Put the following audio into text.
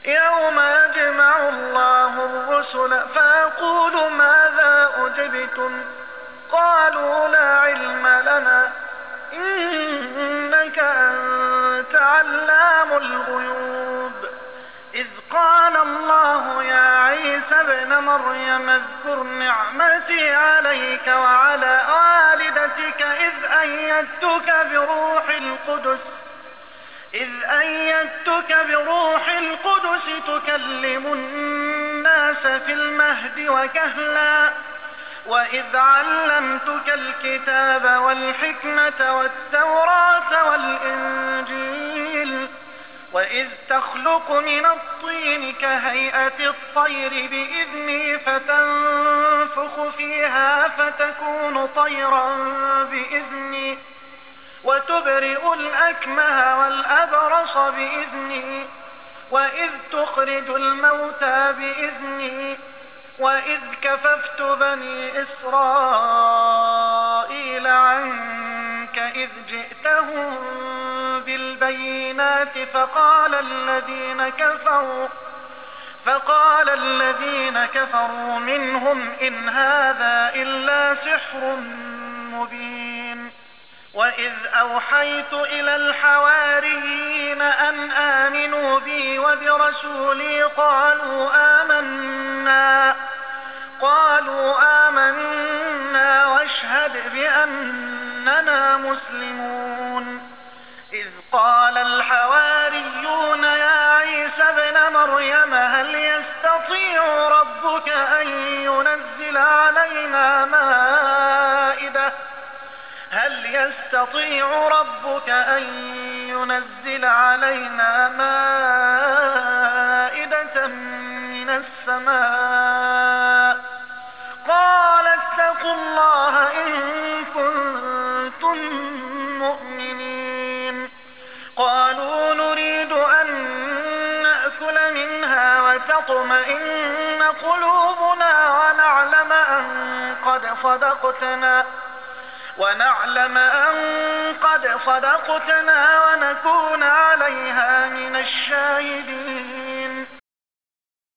يوم يجمع الله الرسل فيقول ماذا أجبتم قالوا لا علم لنا إنك أنت علام الغيوب إذ قال الله يا عيسى ابن مريم اذكر نعمتي عليك وعلى والدتك إذ أيدتك بروح القدس تكلم الناس في المهد وكهلا وإذ علمتك الكتاب والحكمة والتوراة والإنجيل وإذ تخلق من الطين كهيئة الطير بإذني فتنفخ فيها فتكون طيرا بإذني وتبرئ الأكمه والأبرص بإذني وإذ تخرج الموتى بإذني وإذ كففت بني إسرائيل عنك إذ جئتهم بالبينات فقال الذين كفروا منهم إن هذا إلا سحر مبين وإذ أوحيت إلى الحواريين أن آمنوا بي وبرسولي قالوا آمنا واشهد بأننا مسلمون إذ قال الحواريون يا عيسى ابن مريم هل يستطيع ربك أن ينزل علينا مائدة من السماء قال اتقوا الله إن كنتم مؤمنين قالوا نريد أن نأكل منها وتطمئن قلوبنا ونعلم أن قد صدقتنا ونكون عليها من الشاهدين